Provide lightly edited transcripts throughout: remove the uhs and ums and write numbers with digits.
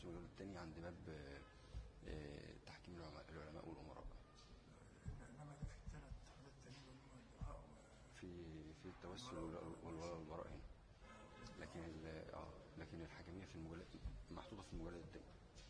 بس المجلد الثاني عند باب تحكيم العلماء والأمراء. إنما ده في الثلاث حاجات تانيين في التوسل والولاء والبراء هنا، لكن الحكمية في المجلد محطوطة في المجلد الثاني.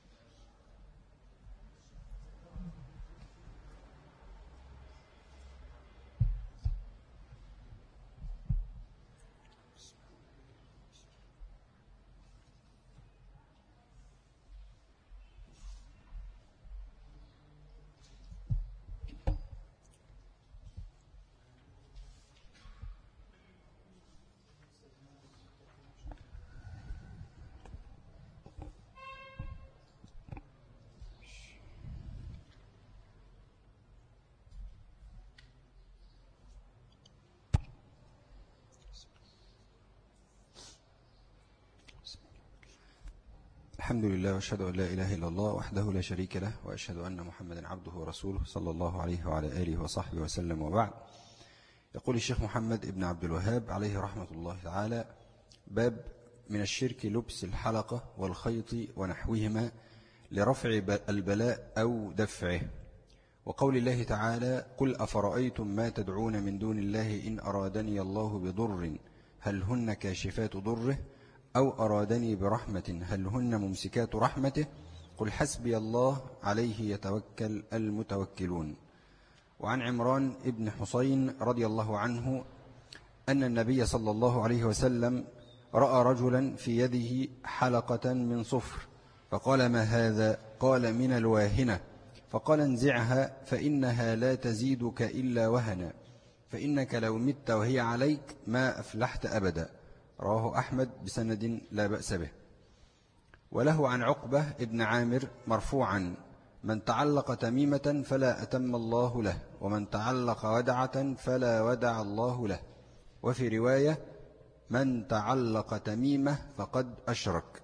الحمد لله وأشهد أن لا إله إلا الله وحده لا شريك له، وأشهد أن محمدا عبده ورسوله صلى الله عليه وعلى آله وصحبه وسلم، وبعد. يقول الشيخ محمد ابن عبد الوهاب عليه رحمة الله تعالى: باب من الشرك لبس الحلقة والخيط ونحوهما لرفع البلاء أو دفعه. وقول الله تعالى: قل أفرأيتم ما تدعون من دون الله إن أرادني الله بضر هل هن كاشفات ضره أو أرادني برحمة هل هن ممسكات رحمته قل حسبي الله عليه يتوكل المتوكلون. وعن عمران ابن حسين رضي الله عنه أن النبي صلى الله عليه وسلم رأى رجلا في يده حلقة من صفر فقال: ما هذا؟ قال: من الواهنة. فقال: انزعها فإنها لا تزيدك إلا وهنا، فإنك لو مت وهي عليك ما أفلحت أبدا. رواه أحمد بسند لا بأس به. وله عن عقبة ابن عامر مرفوعا: من تعلق تميمة فلا أتم الله له، ومن تعلق ودعة فلا ودع الله له. وفي رواية: من تعلق تميمة فقد أشرك.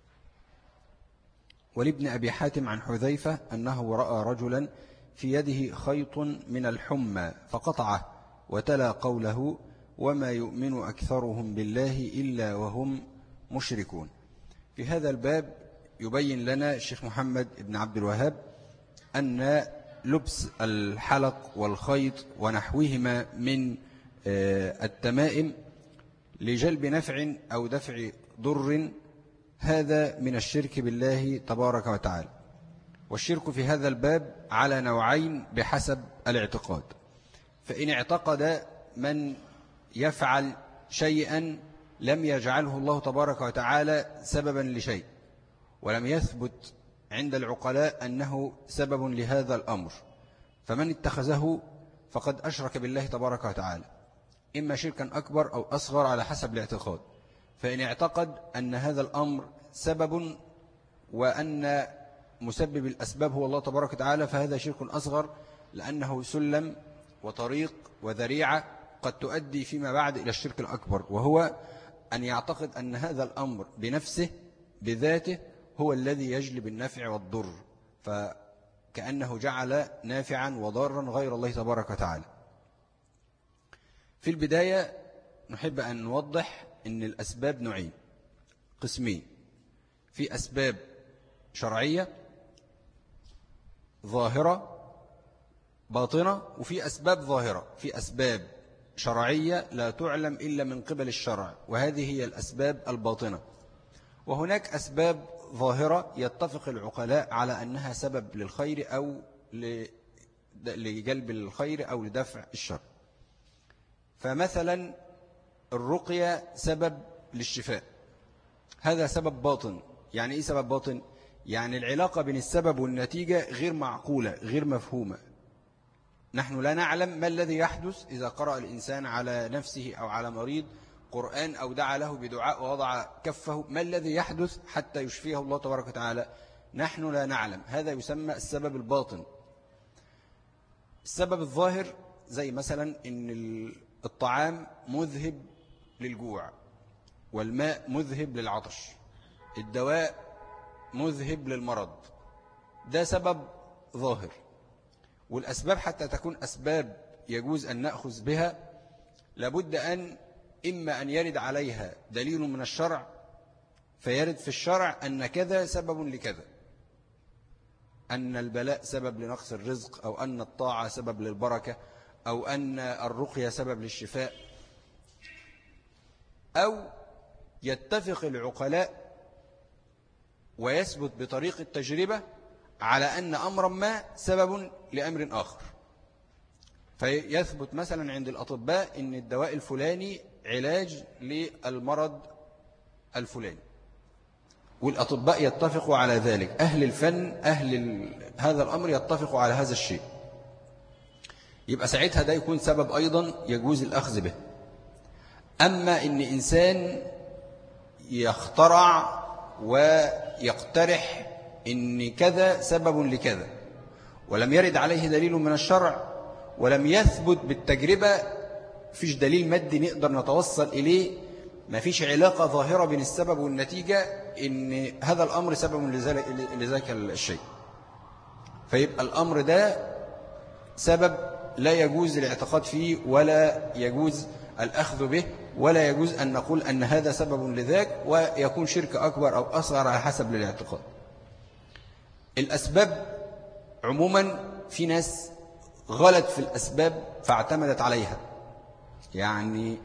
ولابن أبي حاتم عن حذيفة أنه رأى رجلا في يده خيط من الحمى فقطعه وتلا قوله: وما يؤمن أكثرهم بالله إلا وهم مشركون. في هذا الباب يبين لنا الشيخ محمد بن عبد الوهاب أن لبس الحلق والخيط ونحوهما من التمائم لجلب نفع أو دفع ضر هذا من الشرك بالله تبارك وتعالى. والشرك في هذا الباب على نوعين بحسب الاعتقاد. فإن اعتقد من يفعل شيئا لم يجعله الله تبارك وتعالى سببا لشيء، ولم يثبت عند العقلاء أنه سبب لهذا الأمر، فمن اتخذه فقد أشرك بالله تبارك وتعالى، إما شركا أكبر أو أصغر على حسب الاعتقاد. فإن اعتقد أن هذا الأمر سبب وأن مسبب الأسباب هو الله تبارك وتعالى فهذا شرك أصغر، لأنه سلم وطريق وذريعة قد تؤدي فيما بعد إلى الشرك الأكبر، وهو أن يعتقد أن هذا الأمر بنفسه بذاته هو الذي يجلب النفع والضر، فكأنه جعل نافعا وضارا غير الله تبارك وتعالى. في البداية نحب أن نوضح أن الأسباب نوعين قسمين: في أسباب شرعية ظاهرة باطنة، وفي أسباب ظاهرة. في أسباب شرعية لا تعلم إلا من قبل الشرع، وهذه هي الأسباب الباطنة. وهناك أسباب ظاهرة يتفق العقلاء على أنها سبب للخير أو لجلب الخير أو لدفع الشر. فمثلا الرقية سبب للشفاء، هذا سبب باطن. يعني إيه سبب باطن؟ يعني العلاقة بين السبب والنتيجة غير معقولة غير مفهومة. نحن لا نعلم ما الذي يحدث إذا قرأ الإنسان على نفسه أو على مريض قرآن أو دعا له بدعاء ووضع كفه، ما الذي يحدث حتى يشفيه الله تبارك وتعالى؟ نحن لا نعلم. هذا يسمى السبب الباطن. السبب الظاهر زي مثلا إن الطعام مذهب للجوع، والماء مذهب للعطش، الدواء مذهب للمرض، ده سبب ظاهر. والأسباب حتى تكون أسباب يجوز أن نأخذ بها لابد أن إما أن يرد عليها دليل من الشرع فيرد في الشرع أن كذا سبب لكذا، أن البلاء سبب لنقص الرزق، أو أن الطاعة سبب للبركة، أو أن الرقية سبب للشفاء، أو يتفق العقلاء ويثبت بطريق التجربة على أن أمرا ما سبب لأمر آخر. فيثبت مثلا عند الأطباء أن الدواء الفلاني علاج للمرض الفلاني، والأطباء يتفقوا على ذلك، أهل الفن هذا الأمر يتفقوا على هذا الشيء، يبقى ساعتها ده يكون سبب أيضا يجوز الأخذ به. أما إن إنسان يخترع ويقترح إن كذا سبب لكذا ولم يرد عليه دليل من الشرع ولم يثبت بالتجربة، فيش دليل مادي نقدر نتوصل إليه، ما فيش علاقة ظاهرة بين السبب والنتيجة إن هذا الأمر سبب لذلك الشيء، فيبقى الأمر ده سبب لا يجوز الاعتقاد فيه ولا يجوز الأخذ به، ولا يجوز أن نقول أن هذا سبب لذاك، ويكون شرك أكبر أو أصغر على حسب الاعتقاد. الأسباب عموما في ناس غلط في الأسباب فاعتمدت عليها، يعني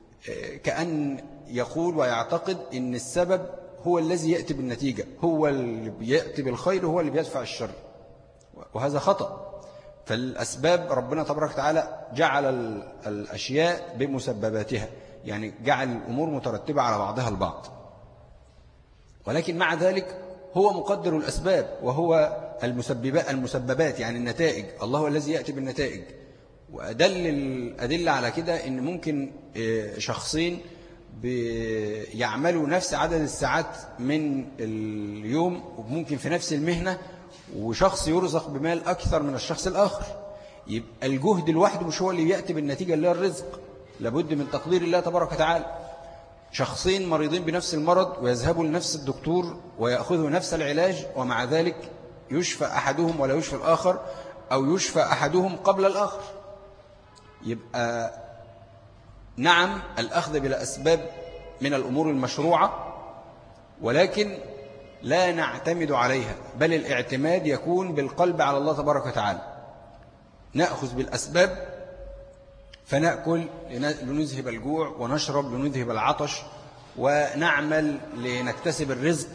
كأن يقول ويعتقد أن السبب هو الذي يأتي بالنتيجة، هو اللي بيأتي بالخير وهو اللي بيدفع الشر، وهذا خطأ. فالأسباب ربنا تبارك وتعالى جعل الأشياء بمسبباتها، يعني جعل الأمور مترتبة على بعضها البعض، ولكن مع ذلك هو مقدر الأسباب وهو المسببات يعني النتائج، الله هو الذي يأتي بالنتائج. وأدل الأدلة على كده إن ممكن شخصين يعملوا نفس عدد الساعات من اليوم وممكن في نفس المهنة، وشخص يرزق بمال أكثر من الشخص الآخر، يبقى الجهد لوحده مش هو اللي يأتي بالنتيجة اللي هي الرزق، لابد من تقدير الله تبارك وتعالى. شخصين مريضين بنفس المرض ويذهبوا لنفس الدكتور ويأخذوا نفس العلاج، ومع ذلك يشفى أحدهم ولا يشفى الآخر، أو يشفى أحدهم قبل الآخر. يبقى نعم الأخذ بلا أسباب من الأمور المشروعة، ولكن لا نعتمد عليها، بل الاعتماد يكون بالقلب على الله تبارك وتعالى. نأخذ بالأسباب فنأكل لنذهب الجوع، ونشرب لنذهب العطش، ونعمل لنكتسب الرزق،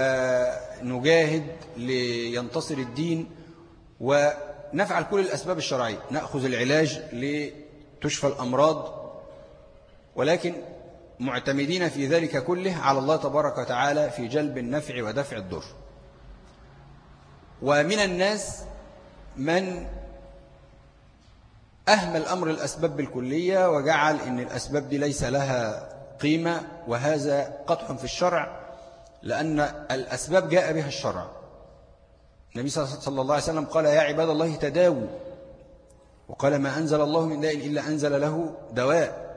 ونجاهد لينتصر الدين، ونفعل كل الأسباب الشرعية. نأخذ العلاج لتشفى الأمراض، ولكن معتمدين في ذلك كله على الله تبارك وتعالى في جلب النفع ودفع الضر. ومن الناس من أهمل أمر الأسباب بالكلية وجعل أن الأسباب دي ليس لها قيمة، وهذا قدح في الشرع، لأن الأسباب جاء بها الشرع. النبي صلى الله عليه وسلم قال: يا عباد الله تداووا، وقال: ما أنزل الله من داء إلا أنزل له دواء.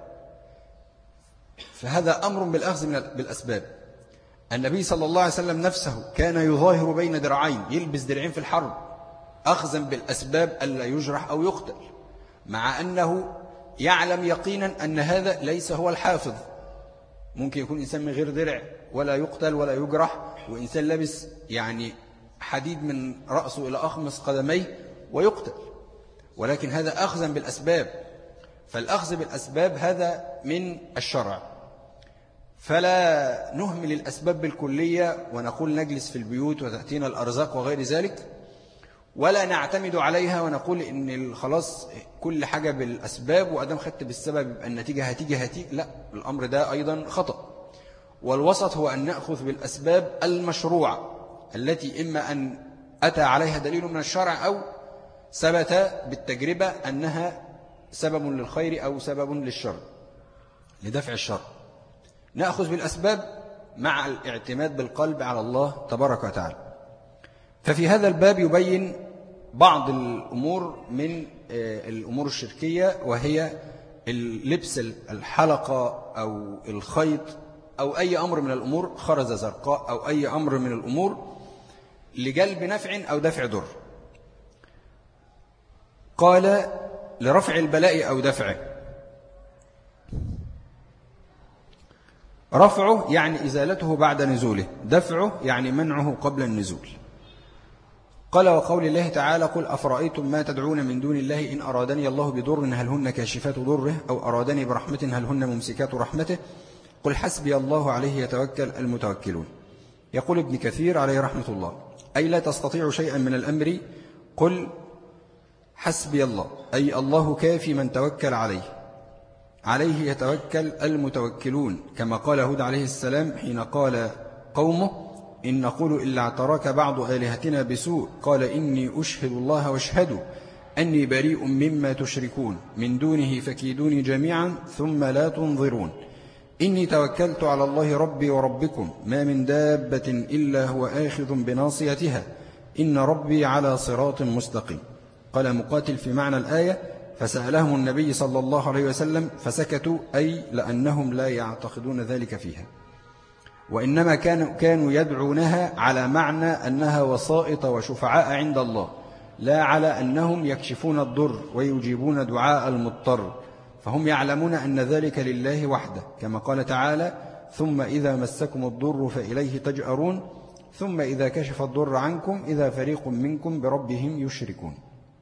فهذا أمر بالأخذ بالأسباب. النبي صلى الله عليه وسلم نفسه كان يظاهر بين درعين، يلبس درعين في الحرب أخذا بالأسباب ألا يجرح أو يقتل، مع أنه يعلم يقينا أن هذا ليس هو الحافظ. ممكن يكون إنسان من غير درع ولا يقتل ولا يجرح، وإنسان لابس يعني حديد من رأسه إلى أخمص قدميه ويقتل، ولكن هذا أخذا بالأسباب. فالأخذ بالأسباب هذا من الشرع، فلا نهمل الأسباب بالكلية ونقول نجلس في البيوت وتأتينا الأرزاق وغير ذلك، ولا نعتمد عليها ونقول إن خلاص كل حاجة بالأسباب، وأدام خدت بالسبب يبقى النتيجة هتيجي. لا، الأمر ده أيضا خطأ. والوسط هو أن نأخذ بالأسباب المشروعة التي إما أن أتى عليها دليل من الشرع أو ثبت بالتجربة أنها سبب للخير أو سبب للشر، لدفع الشر. نأخذ بالأسباب مع الاعتماد بالقلب على الله تبارك وتعالى. ففي هذا الباب يبين بعض الأمور من الأمور الشركية، وهي لبس الحلقة أو الخيط أو أي أمر من الأمور، خرزة زرقاء أو أي أمر من الأمور لجلب نفع أو دفع ضر. قال: لرفع البلاء أو دفعه. رفعه يعني إزالته بعد نزوله، دفعه يعني منعه قبل النزول. قال وقول الله تعالى قل أفرأيتم ما تدعون من دون الله إن أرادني الله بضر هل هن كاشفات ضره أو أرادني برحمة هل هن ممسكات رحمته قل حسبي الله عليه يتوكل المتوكلون. يقول ابن كثير عليه رحمة الله أي لا تستطيع شيئا من الأمر قل حسبي الله، أي الله كافي من توكل عليه يتوكل المتوكلون، كما قال هود عليه السلام حين قال قومه إن نقول إلا اعتراك بعض آلهتنا بسوء قال إني أشهد الله واشهدوا أني بريء مما تشركون من دونه فكيدوني جميعا ثم لا تنظرون إني توكلت على الله ربي وربكم ما من دابة إلا هو آخذ بناصيتها إن ربي على صراط مستقيم. قال مقاتل في معنى الآية فسألهم النبي صلى الله عليه وسلم فسكتوا أي لأنهم لا يعتقدون ذلك فيها، وإنما كانوا يدعونها على معنى أنها وسائط وشفعاء عند الله، لا على أنهم يكشفون الضر ويجيبون دعاء المضطر، فهم يعلمون أن ذلك لله وحده، كما قال تعالى ثم إذا مسكم الضر فإليه تجأرون ثم إذا كشف الضر عنكم إذا فريق منكم بربهم يشركون.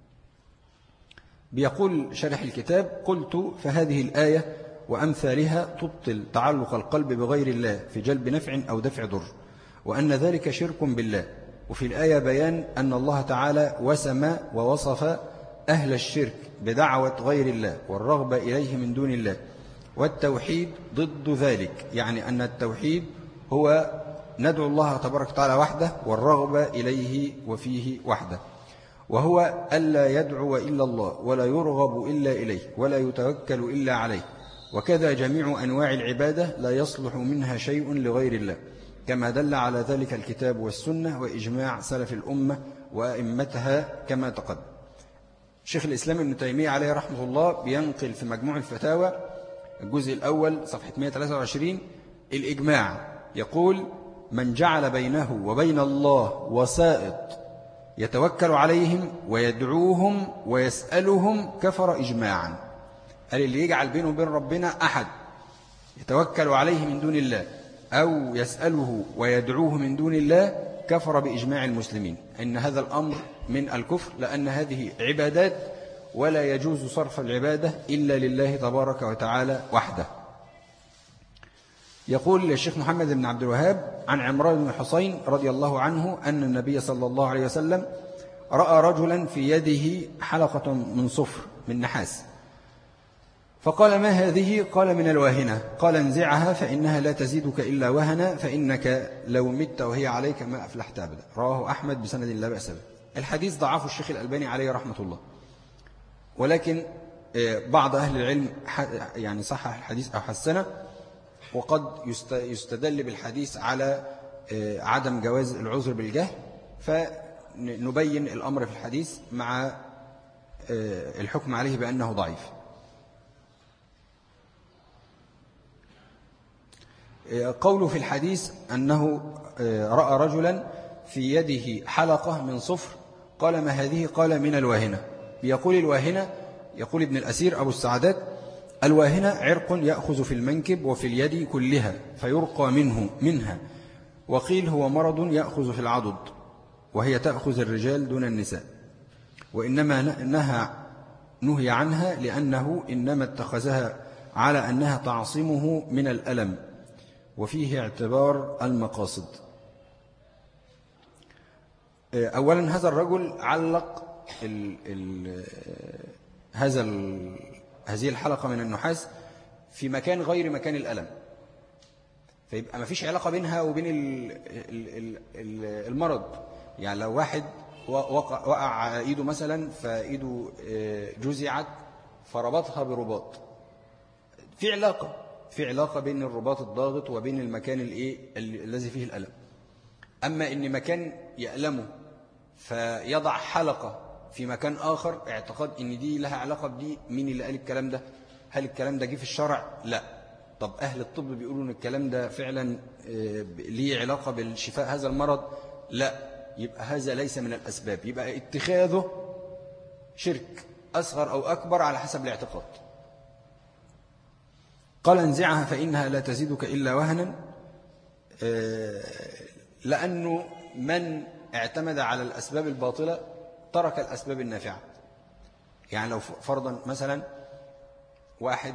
بيقول شرح الكتاب قلت فهذه الآية وأمثالها تبطل تعلق القلب بغير الله في جلب نفع أو دفع ضر، وأن ذلك شرك بالله. وفي الآية بيان أن الله تعالى وسم ووصف أهل الشرك بدعوة غير الله والرغبة إليه من دون الله، والتوحيد ضد ذلك، يعني أن التوحيد هو ندعو الله تبارك وتعالى وحده والرغبة إليه وفيه وحده، وهو ألا يدعو إلا الله ولا يرغب إلا إليه ولا يتوكل إلا عليه، وكذا جميع أنواع العبادة لا يصلح منها شيء لغير الله، كما دل على ذلك الكتاب والسنة وإجماع سلف الأمة وأئمتها كما تقدم. شيخ الإسلام ابن تيمية عليه رحمه الله بينقل في مجموع الفتاوى الجزء الأول صفحة 123 الإجماع، يقول من جعل بينه وبين الله وسائط يتوكل عليهم ويدعوهم ويسألهم كفر إجماعا. قال اللي يجعل بينه وبين ربنا أحد يتوكل عليه من دون الله أو يسأله ويدعوه من دون الله كفر بإجماع المسلمين، إن هذا الأمر من الكفر، لأن هذه عبادات ولا يجوز صرف العبادة إلا لله تبارك وتعالى وحده. يقول الشيخ محمد بن عبد الوهاب عن عمران بن حسين رضي الله عنه أن النبي صلى الله عليه وسلم رأى رجلا في يده حلقة من صفر من نحاس، فقال ما هذه؟ قال من الواهنة. قال انزعها فإنها لا تزيدك إلا وهنا فإنك لو مت وهي عليك ما أفلحت أبدا. رواه أحمد بسند لا بأس به. الحديث ضعفه الشيخ الألباني عليه رحمة الله، ولكن بعض أهل العلم يعني صحح الحديث أو حسنه، وقد يستدل بالحديث على عدم جواز العذر بالجهل، فنبين الأمر في الحديث مع الحكم عليه بأنه ضعيف. قوله في الحديث أنه رأى رجلا في يده حلقة من صفر، قال ما هذه؟ قال من الواهنة. يقول الواهنة، يقول ابن الأسير أبو السعدات الواهنة عرق يأخذ في المنكب وفي اليد كلها فيرقى منها، وقيل هو مرض يأخذ في العضد وهي تأخذ الرجال دون النساء، وإنما نهي عنها لأنه إنما اتخذها على أنها تعصمه من الألم، وفيه اعتبار المقاصد. أولا هذا الرجل علق هذه الحلقة من النحاس في مكان غير مكان الألم، فيبقى ما فيش علاقة بينها وبين المرض. يعني لو واحد وقع إيده مثلا فإيده جزعت فربطها برباط، في علاقة بين الرباط الضاغط وبين المكان الذي فيه الألم. أما إن مكان يألمه فيضع حلقة في مكان آخر اعتقاد إن دي لها علاقة بدي، مين اللي قال الكلام ده؟ هل الكلام ده جه في الشرع؟ لا. طب أهل الطب بيقولوا إن الكلام ده فعلا ليه علاقة بالشفاء هذا المرض؟ لا. يبقى هذا ليس من الأسباب، يبقى اتخاذه شرك أصغر أو أكبر على حسب الاعتقاد. قال انزعها فإنها لا تزيدك إلا وهنا، لأنه من اعتمد على الأسباب الباطلة ترك الأسباب النافعة. يعني لو فرضا مثلا واحد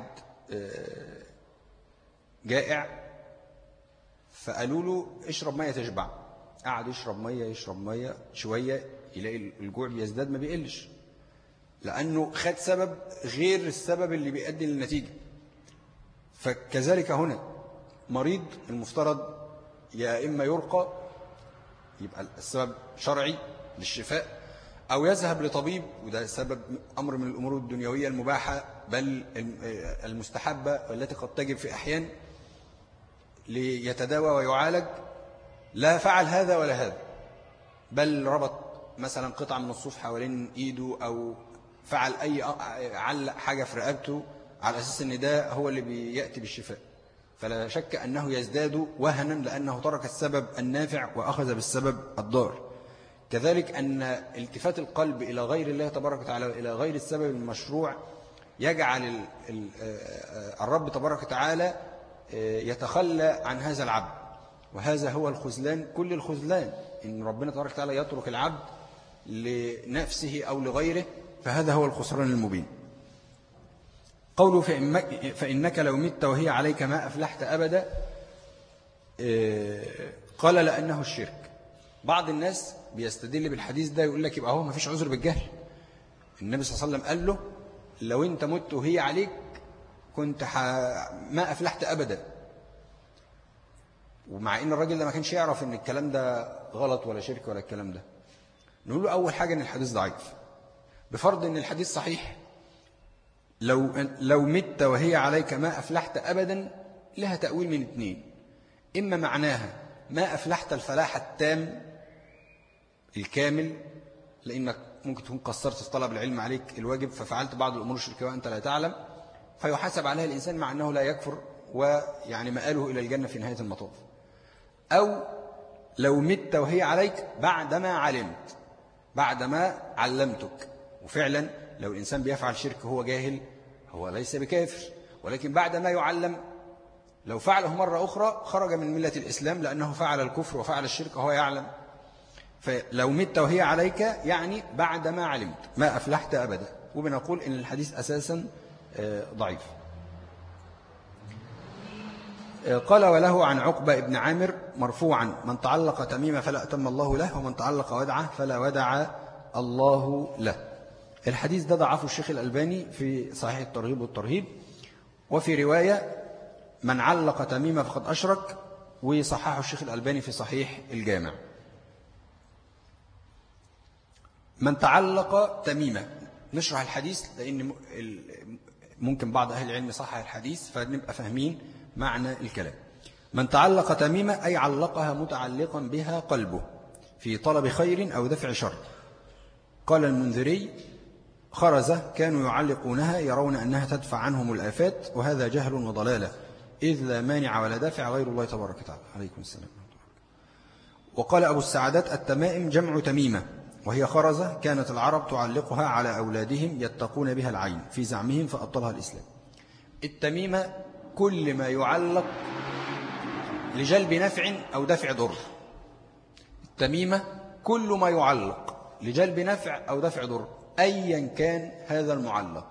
جائع فقالوا له اشرب مية تشبع، قعد يشرب مية شوية يلاقي الجوع بيزداد ما بيقلش، لأنه خد سبب غير السبب اللي بيؤدي للنتيجة. فكذلك هنا مريض المفترض يا إما يرقى يبقى السبب شرعي للشفاء، أو يذهب لطبيب وده سبب أمر من الأمور الدنيوية المباحة بل المستحبة التي قد تجب في أحيان ليتداوى ويعالج. لا فعل هذا ولا هذا، بل ربط مثلا قطعة من الصوف حوالين إيده أو فعل علق حاجة في رقبته على أساس أن ده هو اللي بيأتي بالشفاء، فلا شك أنه يزداد وهنا لأنه ترك السبب النافع وأخذ بالسبب الضار. كذلك أن التفات القلب إلى غير الله تبارك وتعالى إلى غير السبب المشروع يجعل الرب تبارك وتعالى يتخلى عن هذا العبد، وهذا هو الخذلان كل الخذلان، إن ربنا تبارك وتعالى يترك العبد لنفسه أو لغيره، فهذا هو الخسران المبين. قوله فإنك لو مت وهي عليك ما أفلحت أبدا، قال لأنه الشرك. بعض الناس بيستدل بالحديث ده يقول لك يبقى هو ما فيش عذر بالجهل. النبي صلى الله عليه وسلم قال له لو انت مت وهي عليك كنت ما أفلحت أبدا، ومع ان الراجل ده ما كانش يعرف ان الكلام ده غلط ولا شرك ولا الكلام ده. نقول له أول حاجة ان الحديث ضعيف، بفرض ان الحديث صحيح لو مت وهي عليك ما أفلحت أبدا لها تأويل من اثنين: إما معناها ما أفلحت الفلاح التام الكامل، لأنك ممكن تكون قصرت في طلب العلم عليك الواجب ففعلت بعض الأمور الشركية وأنت لا تعلم، فيحاسب عليها الإنسان مع أنه لا يكفر ويعني مآله إلى الجنة في نهاية المطاف. أو لو مت وهي عليك بعدما علمت، بعدما علمتك، وفعلا لو الإنسان بيفعل شرك هو جاهل هو ليس بكافر، ولكن بعدما يعلم لو فعله مرة أخرى خرج من ملة الإسلام لأنه فعل الكفر وفعل الشرك وهو يعلم. فلو مت وهي عليك يعني بعدما علمت ما أفلحت أبدا، وبنقول إن الحديث أساسا ضعيف. قال وله عن عقبة ابن عامر مرفوعا: من تعلق تميمة فلا أتم الله له، ومن تعلق ودعة فلا ودع الله له. الحديث ده ضعفه الشيخ الألباني في صحيح الترغيب والترهيب، وفي رواية من علق تميمة فقد أشرك، وصححه الشيخ الألباني في صحيح الجامع. من تعلق تميمة، نشرح الحديث لأن ممكن بعض أهل العلم صحح الحديث فنبقى فاهمين معنى الكلام. من تعلق تميمة أي علقها متعلقا بها قلبه في طلب خير أو دفع شر. قال المنذري: خرزة كانوا يعلقونها يرون أنها تدفع عنهم الآفات، وهذا جهل وضلالة، إذ لا مانع ولا دافع غير الله تبارك وتعالى. عليكم السلام. وقال أبو السعادات: التمائم جمع تميمة، وهي خرزة كانت العرب تعلقها على أولادهم يتقون بها العين في زعمهم فأبطلها الإسلام. التميمة كل ما يعلق لجلب نفع أو دفع ضر. التميمة كل ما يعلق لجلب نفع أو دفع ضر أيا كان هذا المعلق.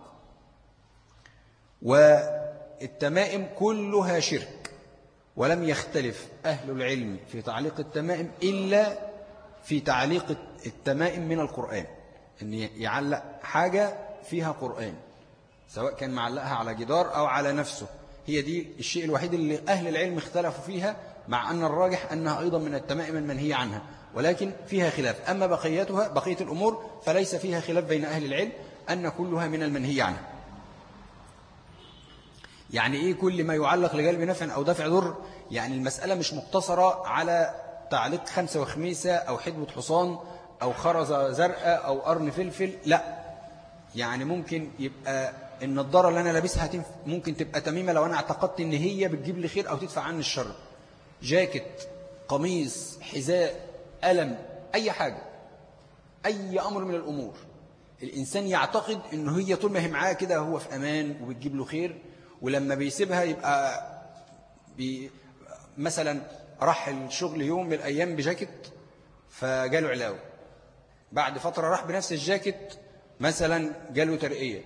والتمائم كلها شرك، ولم يختلف أهل العلم في تعليق التمائم إلا في تعليق التمائم من القرآن، أن يعلق حاجة فيها قرآن سواء كان معلقها على جدار أو على نفسه. هي دي الشيء الوحيد اللي أهل العلم اختلفوا فيها، مع أن الراجح أنها أيضا من التمائم المنهي عنها، ولكن فيها خلاف. أما بقية الأمور فليس فيها خلاف بين أهل العلم أن كلها من المنهي عنها. يعني إيه كل ما يعلق لجلب نفع أو دفع ضر؟ يعني المسألة مش مقتصرة على تعليق 5 وخميسة أو حدوة حصان أو خرزة زرقاء أو قرن فلفل، لا. يعني ممكن يبقى النضارة اللي أنا لابسها ممكن تبقى تميمة لو أنا اعتقدت إن هي بتجيب لي خير أو تدفع عني الشر. جاكيت، قميص، حذاء، قلم، أي حاجة، أي أمر من الأمور الإنسان يعتقد إنه هي طول ما هي معاه كده هو في أمان وبتجيب له خير، ولما بيسيبها يبقى مثلا راح الشغل يوم من الأيام بجاكيت فجاله علاوة، بعد فترة راح بنفس الجاكيت مثلا جاله ترقية،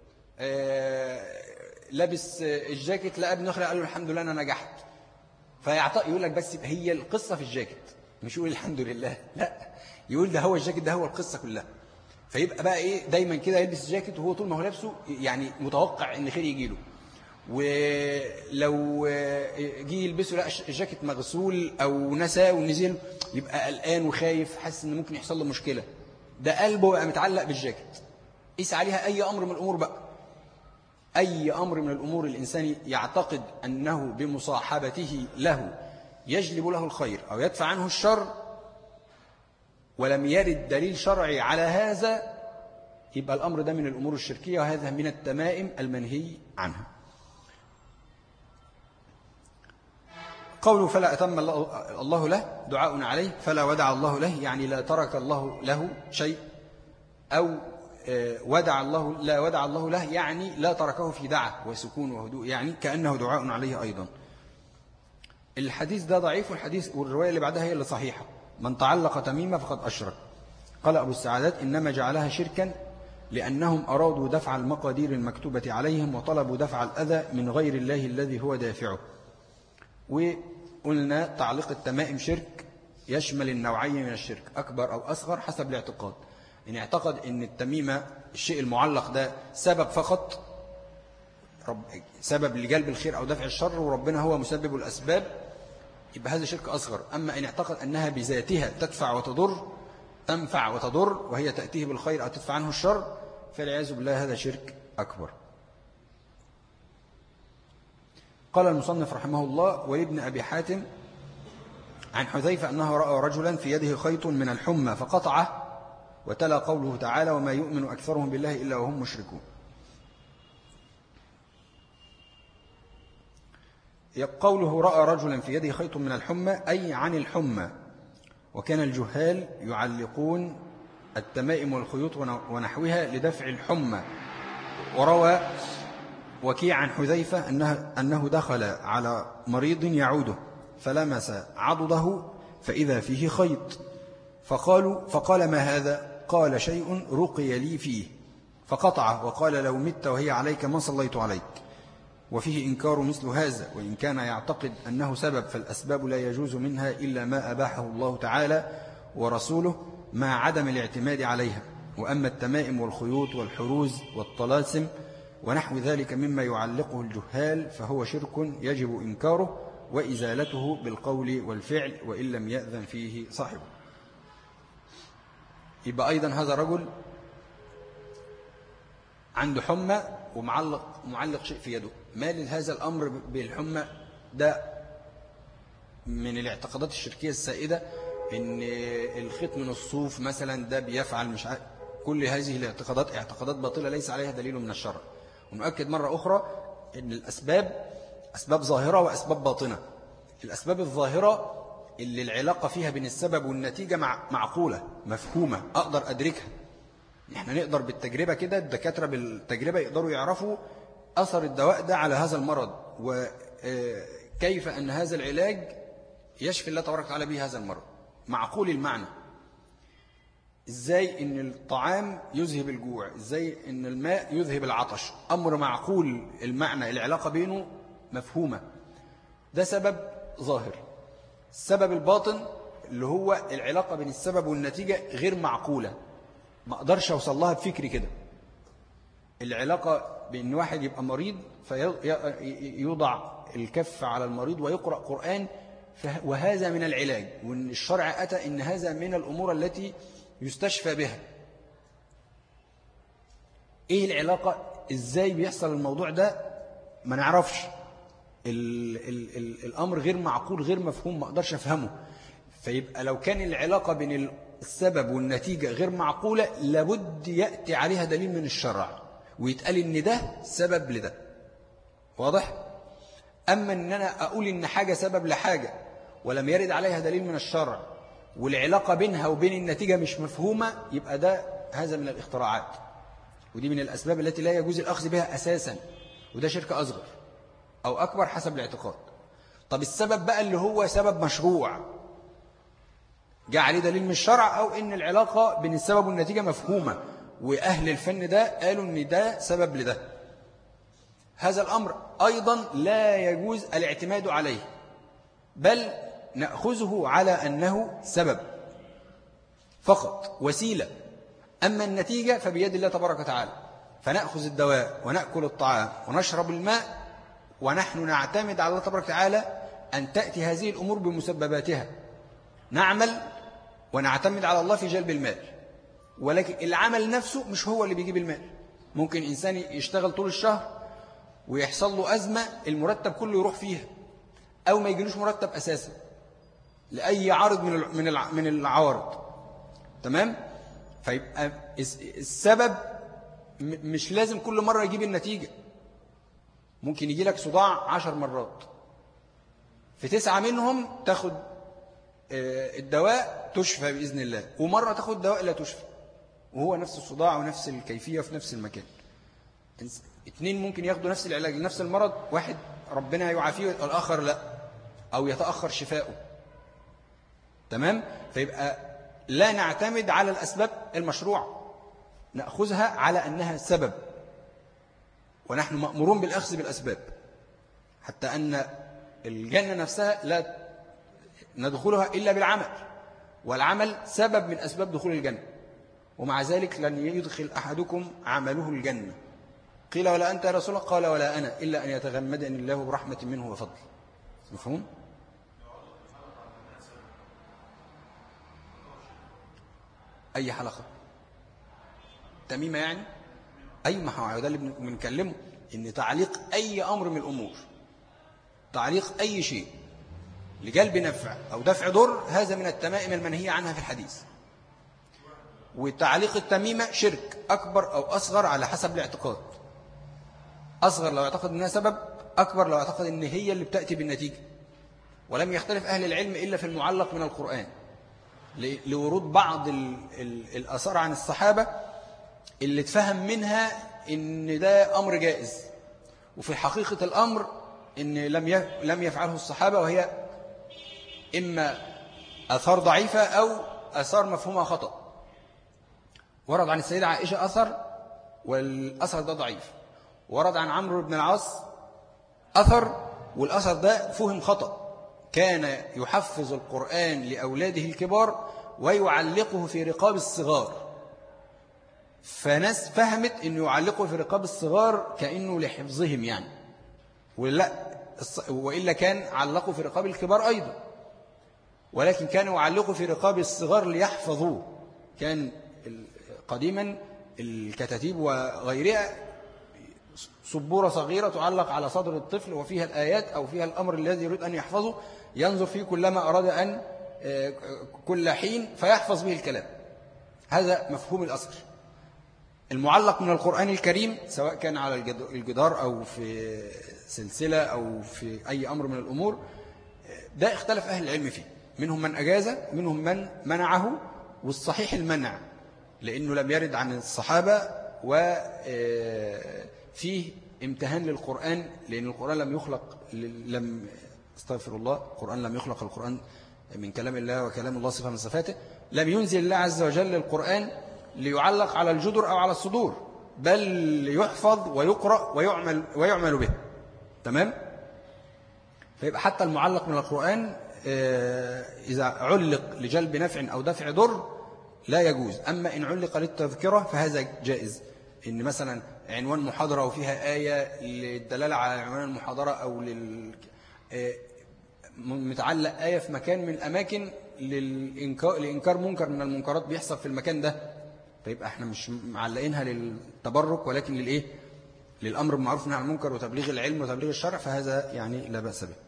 لابس الجاكيت لقى ابن أخرى قال له الحمد لله أنا نجحت، يقول لك بس هي القصة في الجاكيت، مش يقول الحمد لله، لا يقول ده هو الجاكيت، ده هو القصة كلها. فيبقى بقى إيه دايما كده يلبس الجاكيت وهو طول ما هو لابسه يعني متوقع إن خير يجي له، ولو جه يلبسه لا الجاكيت مغسول أو نسى ونزل يبقى قلقان وخايف حاسس إن ممكن يحصل له مشكلة، ده قلبه بقى متعلق بالجاكيت. قيس عليها أي أمر من الأمور بقى، أي أمر من الأمور الإنسان يعتقد أنه بمصاحبته له يجلب له الخير أو يدفع عنه الشر ولم يرد دليل شرعي على هذا، يبقى الأمر ده من الأمور الشركية، وهذا من التمائم المنهي عنها. قوله فلا أتم الله له دعاء عليه، فلا ودع الله له يعني لا ترك الله له شيء، أو لا ودع الله له يعني لا تركه في دعة وسكون وهدوء، يعني كأنه دعاء عليه أيضا. الحديث ده ضعيف، والرواية اللي بعدها هي اللي صحيحة، من تعلق تميمة فقد أشرك. قال أبو السعادات إنما جعلها شركا لأنهم أرادوا دفع المقادير المكتوبة عليهم وطلبوا دفع الأذى من غير الله الذي هو دافعه. وقلنا تعليق التمائم شرك يشمل النوعين من الشرك، أكبر أو أصغر حسب الاعتقاد. إن اعتقد إن التميمة الشيء المعلق ده سبب فقط، سبب لجلب الخير أو دفع الشر، وربنا هو مسبب الأسباب، يبقى هذا شرك أصغر. أما إن اعتقد أنها بذاتها تدفع وتضر، تنفع وتضر، وهي تأتيه بالخير أو تدفع عنه الشر، فالعياذ بالله هذا شرك أكبر. قال المصنف رحمه الله: ولابن أبي حاتم عن حذيفة أنه رأى رجلا في يده خيط من الحمى فقطعه، وتلا قوله تعالى: وما يؤمن أكثرهم بالله إلا وهم مشركون. قوله رأى رجلا في يده خيط من الحمى أي عن الحمى، وكان الجهال يعلقون التمائم والخيوط ونحوها لدفع الحمى. وروى وكيع عن حذيفة أنه دخل على مريض يعوده فلمس عضده فإذا فيه خيط، فقال ما هذا؟ قال شيء رقي لي فيه، فقطعه وقال لو مت وهي عليك ما صليت عليك. وفيه إنكار مثل هذا، وإن كان يعتقد أنه سبب فالأسباب لا يجوز منها إلا ما أباحه الله تعالى ورسوله مع عدم الاعتماد عليها. وأما التمائم والخيوط والحروز والطلاسم ونحو ذلك مما يعلقه الجهال فهو شرك يجب إنكاره وإزالته بالقول والفعل وإن لم يأذن فيه صاحبه. يبقى أيضا هذا رجل عنده حمى ومعلق شيء في يده. ما لهذا الأمر بالحمى ده من الاعتقادات الشركية السائدة، إن الخيط من الصوف مثلا ده بيفعل مش عارف. كل هذه الاعتقادات اعتقادات باطلة ليس عليها دليل من الشرع. ونؤكد مرة أخرى إن الأسباب أسباب ظاهرة وأسباب باطنة. الأسباب الظاهرة اللي العلاقة فيها بين السبب والنتيجة معقولة مفهومة أقدر أدركها. إحنا نقدر بالتجربة كده، الدكاترة بالتجربة يقدروا يعرفوا أثر الدواء ده على هذا المرض، وكيف أن هذا العلاج يشفي الله تبارك وتعالى به هذا المرض. معقول المعنى. إزاي إن الطعام يذهب الجوع، إزاي إن الماء يذهب العطش، أمر معقول المعنى، العلاقة بينه مفهومة. ده سبب ظاهر. السبب الباطن اللي هو العلاقة بين السبب والنتيجة غير معقولة، ما أقدرش أوصل لها بفكري كده. العلاقة بين واحد يبقى مريض فيوضع الكف على المريض ويقرأ قرآن، وهذا من العلاج، وإن الشرع أتى إن هذا من الأمور التي يستشفى بها. إيه العلاقة؟ إزاي بيحصل الموضوع ده؟ ما نعرفش. الأمر غير معقول غير مفهوم، ما أقدرش أفهمه. فيبقى لو كان العلاقة بين السبب والنتيجة غير معقولة لابد يأتي عليها دليل من الشرع ويتقال إن ده سبب لده. واضح؟ أما إن أنا أقول إن حاجة سبب لحاجة ولم يرد عليها دليل من الشرع والعلاقة بينها وبين النتيجة مش مفهومة، يبقى هذا من الاختراعات، ودي من الأسباب التي لا يجوز الأخذ بها أساسا، وده شرك أصغر. أو أكبر حسب الاعتقاد. طب السبب بقى اللي هو سبب مشروع جاء عليه دليل من الشرع، أو إن العلاقة بين السبب والنتيجة مفهومة وأهل الفن ده قالوا إن ده سبب لده، هذا الأمر أيضا لا يجوز الاعتماد عليه، بل نأخذه على أنه سبب فقط، وسيلة. أما النتيجة فبيد الله تبارك وتعالى، فنأخذ الدواء ونأكل الطعام ونشرب الماء ونحن نعتمد على الله تبارك وتعالى أن تأتي هذه الأمور بمسبباتها، نعمل ونعتمد على الله في جلب المال، ولكن العمل نفسه مش هو اللي بيجيب المال. ممكن إنسان يشتغل طول الشهر ويحصل له أزمة المرتب كله يروح فيها، أو ما يجيلوش مرتب أساسا لأي عارض من العوارض، تمام؟ فيبقى السبب مش لازم كل مرة يجيب النتيجة. ممكن يجي لك صداع 10 مرات، في 9 منهم تاخد الدواء تشفى بإذن الله، ومرة تاخد دواء لا تشفى، وهو نفس الصداع ونفس الكيفية في نفس المكان. 2 ممكن ياخدوا نفس العلاج لنفس المرض، واحد ربنا يعافيه الآخر لا، أو يتأخر شفاؤه، تمام؟ فيبقى لا نعتمد على الأسباب المشروع، نأخذها على أنها سبب، ونحن مأمورون بالأخذ بالأسباب، حتى أن الجنة نفسها لا ندخلها إلا بالعمل، والعمل سبب من أسباب دخول الجنة، ومع ذلك لن يدخل أحدكم عمله الجنة. قيل ولا أنت يا رسول الله؟ قال ولا أنا، إلا أن يتغمدني الله برحمة منه وفضل. مفهوم؟ أي حلقة تميمة يعني؟ أي، ما هو ده اللي بنكلمه، إن تعليق أي أمر من الأمور، تعليق أي شيء لجلب نفع أو دفع ضر، هذا من التمائم المنهية عنها في الحديث. وتعليق التميمة شرك أكبر أو أصغر على حسب الاعتقاد، أصغر لو اعتقد أنها سبب، أكبر لو اعتقد أن هي اللي بتأتي بالنتيجة. ولم يختلف أهل العلم إلا في المعلق من القرآن، لورود بعض الآثار عن الصحابة اللي تفهم منها إن ده أمر جائز، وفي حقيقة الأمر إن لم يفعله الصحابة، وهي إما آثار ضعيفة أو آثار مفهومة خطأ. ورد عن السيدة عائشة أثر، والأثر ده ضعيف. ورد عن عمرو بن العاص أثر، والأثر ده فهم خطأ، كان يحفظ القرآن لأولاده الكبار ويعلقه في رقاب الصغار، فناس فهمت أنه يعلقه في رقاب الصغار كأنه لحفظهم يعني، وإلا كان علقه في رقاب الكبار أيضا، ولكن كان يعلقه في رقاب الصغار ليحفظوه. كان قديما الكتاتيب وغيرها سبورة صغيرة تعلق على صدر الطفل، وفيها الآيات أو فيها الأمر الذي يريد أن يحفظه، ينظر فيه كلما أراد أن كل حين فيحفظ به الكلام. هذا مفهوم الأثر. المعلق من القرآن الكريم سواء كان على الجدار أو في سلسلة أو في أي أمر من الأمور، ده اختلف أهل العلم فيه، منهم من أجاز ومنهم من منعه، والصحيح المنع، لأنه لم يرد عن الصحابة، وفيه امتهان للقرآن، لأن القرآن استغفر الله، القرآن لم يخلق القرآن من كلام الله، وكلام الله صفة من صفاته. لم ينزل الله عز وجل القرآن ليعلق على الجدر أو على الصدور، بل يحفظ ويقرأ ويعمل به، تمام؟ فيبقى حتى المعلق من القرآن إذا علق لجلب نفع أو دفع ضر لا يجوز. أما إن علق للتذكرة فهذا جائز، إن مثلا عنوان محاضرة وفيها آية للدلالة على عنوان المحاضرة، أو متعلق آية في مكان من الأماكن لإنكار منكر من المنكرات بيحصل في المكان ده، فيبقى احنا مش معلقينها للتبرك، ولكن للإيه؟ للأمر بالمعروف والنهي عن المنكر وتبليغ العلم وتبليغ الشرع، فهذا يعني لا بأس به.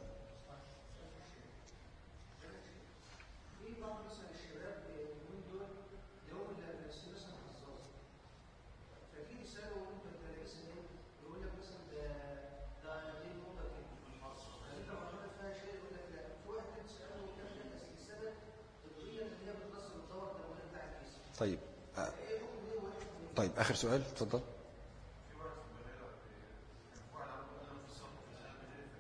طيب آخر سؤال، اتفضل.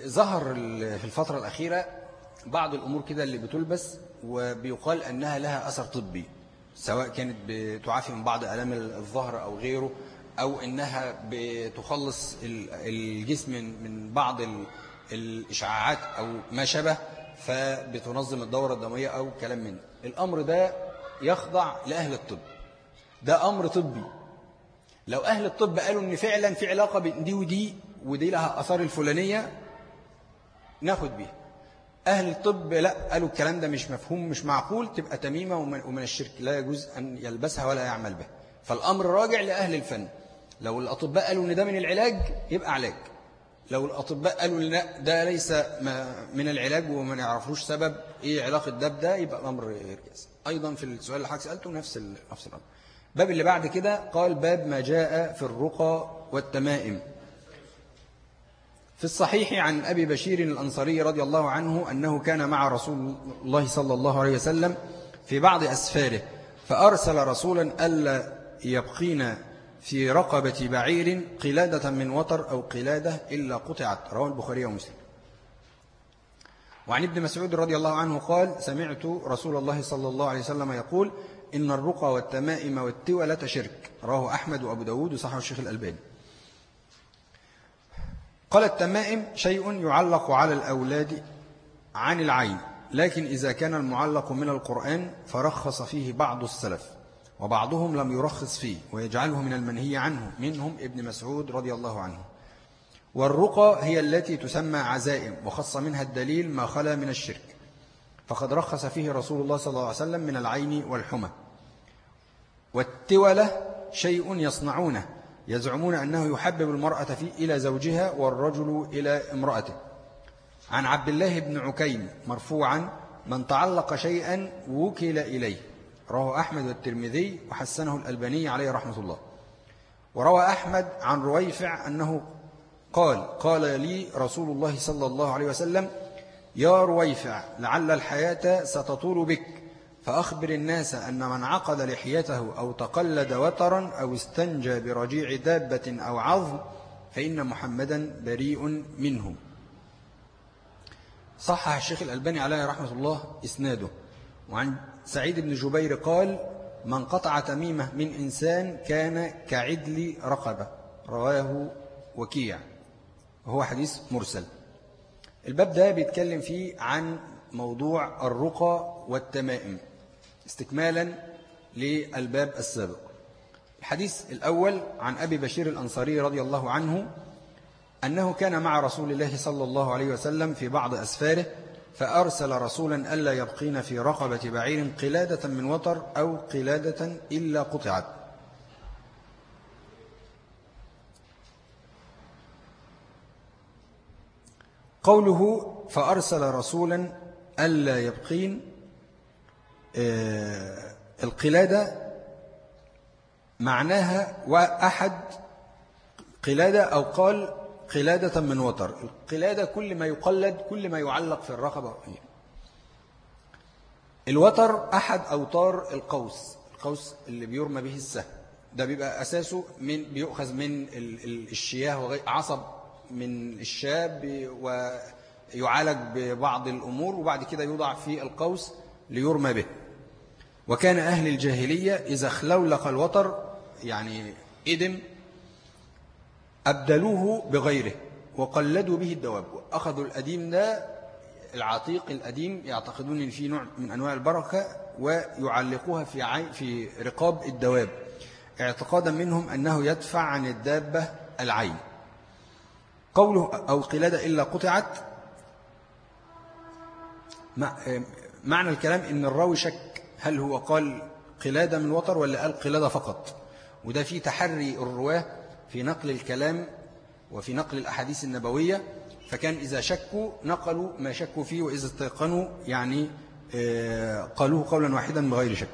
ظهر في الفترة الأخيرة بعض الأمور كده اللي بتلبس وبيقال أنها لها أثر طبي، سواء كانت بتعافي من بعض آلام الظهر أو غيره، أو أنها بتخلص الجسم من بعض الإشعاعات أو ما شبه، فبتنظم الدورة الدموية أو كلام من الأمر ده يخضع لأهل الطب. ده أمر طبي، لو أهل الطب قالوا أن فعلا في علاقة بين دي ودي ودي لها أثار الفلانية ناخد بيها. أهل الطب لا، قالوا الكلام ده مش مفهوم مش معقول، تبقى تميمة ومن الشرك، لا يجوز أن يلبسها ولا يعمل بها. فالأمر راجع لأهل الفن. لو الأطباء قالوا أن ده من العلاج يبقى علاج، لو الأطباء قالوا لا ده ليس من العلاج وما نعرفوش سبب إيه علاقة ده يبقى الأمر غير جائز. أيضا في السؤال اللي حضرتك سألته نفس الأمر. باب اللي بعد كده قال باب ما جاء في الرقى والتمائم. في الصحيح عن أبي بشير الأنصاري رضي الله عنه أنه كان مع رسول الله صلى الله عليه وسلم في بعض أسفاره، فأرسل رسولا ألا يبقين في رقبة بعير قلادة من وتر أو قلادة إلا قطعت، رواه البخاري ومسلم. وعن ابن مسعود رضي الله عنه قال سمعت رسول الله صلى الله عليه وسلم يقول إن الرقى والتمائم والتولة شرك، رواه أحمد وأبو داود وصححه الشيخ الألباني. قال التمائم شيء يعلق على الأولاد عن العين، لكن إذا كان المعلق من القرآن فرخص فيه بعض السلف، وبعضهم لم يرخص فيه ويجعله من المنهي عنه، منهم ابن مسعود رضي الله عنه. والرقى هي التي تسمى عزائم، وخص منها الدليل ما خلا من الشرك، فقد رخص فيه رسول الله صلى الله عليه وسلم من العين والحمى. والتولة شيء يصنعونه يزعمون أنه يحبب المرأة إلى زوجها والرجل إلى امرأته. عن عبد الله بن عكيم مرفوعا من تعلق شيئا وكل إليه، رواه أحمد والترمذي وحسنه الألباني عليه رحمة الله. وروى أحمد عن رويفع أنه قال لي رسول الله صلى الله عليه وسلم يا رويفع لعل الحياة ستطول بك، فأخبر الناس أن من عقد لحيته أو تقلد وترا أو استنجى برجيع دابة أو عظم فإن محمدا بريء منه. صحح الشيخ الألباني عليه رحمة الله إسناده. وعن سعيد بن جبير قال من قطع تميمة من إنسان كان كعدل رقبة، رواه وكيع، وهو حديث مرسل. الباب ده بيتكلم فيه عن موضوع الرقى والتمائم استكمالا للباب السابق. الحديث الأول عن أبي بشير الأنصاري رضي الله عنه أنه كان مع رسول الله صلى الله عليه وسلم في بعض أسفاره، فأرسل رسولا ألا يبقين في رقبة بعير قلادة من وتر أو قلادة إلا قطعت. قوله فأرسل رسولا ألا يبقين، القلادة معناها وأحد قلادة أو قال قلادة من وتر. القلادة كل ما يقلد، كل ما يعلق في الرقبة. الوتر أحد أوتار القوس اللي بيرمى به السهم، ده بيبقى أساسه بيؤخذ من الشياه عصب من الشاب ويعالج ببعض الأمور، وبعد كده يوضع في القوس ليرمى به. وكان أهل الجاهلية إذا خلولق الوتر يعني إدم أبدلوه بغيره وقلدوا به الدواب. أخذوا القديم ده العتيق القديم يعتقدون أن فيه نوع من أنواع البركة ويعلقوها في رقاب الدواب اعتقادا منهم أنه يدفع عن الدابة العين. قوله أو قلادة إلا قطعت، معنى الكلام إن الراوي شك هل هو قال قلادة من وتر ولا قال قلادة فقط، وده فيه تحري الرواه في نقل الكلام وفي نقل الأحاديث النبوية، فكان إذا شكوا نقلوا ما شكوا فيه، وإذا استيقنوا يعني قالوه قولا واحدا بغير شك.